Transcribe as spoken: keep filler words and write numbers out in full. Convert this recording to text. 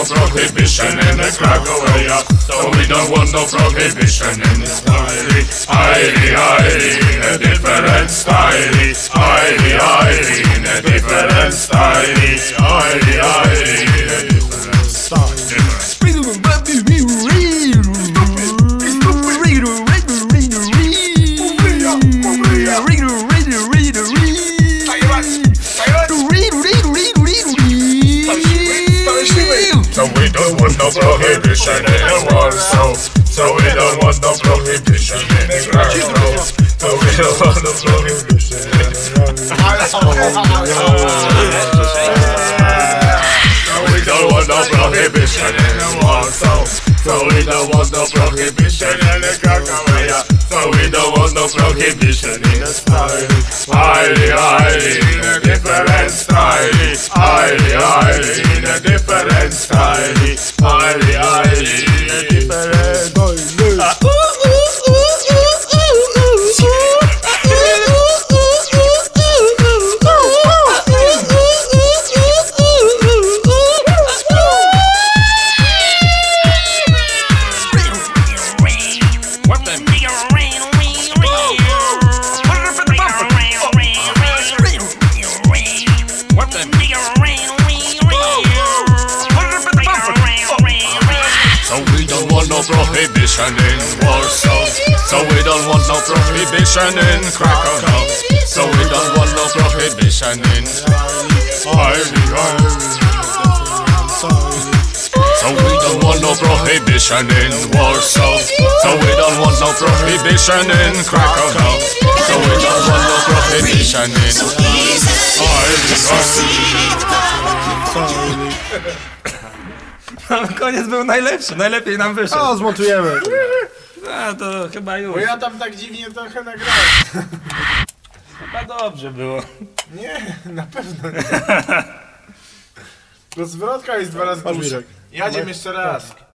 no prohibition in the Krakow area. So we don't want no prohibition in the style. Highly, highly, in a different style. Highly, highly, in a different style. Highly, highly, in a different style. So we don't want no prohibition in the world, so So we don't want no prohibition in the Krakow. So we don't want no prohibition in the So we don't want no prohibition in the world, so So we don't want no prohibition in the Krakow. So we don't want no prohibition in the style. Highly, highly, in a different style. Highly, highly, in a different style. Highly, highly, in a different style. Prohibition in Warsaw, so we don't want no prohibition in Krakow. So we don't want no prohibition in Highly, So we don't want no prohibition in Warsaw, so we don't want no prohibition in Krakow. So we don't want no prohibition in Highly. Koniec był najlepszy, najlepiej nam wyszedł. O, zmontujemy. A to chyba już. Bo ja tam tak dziwnie trochę nagrałem. Chyba dobrze było. Nie, na pewno nie. Rozwrotka jest dwa razy dłuższa. Jadziem jeszcze raz.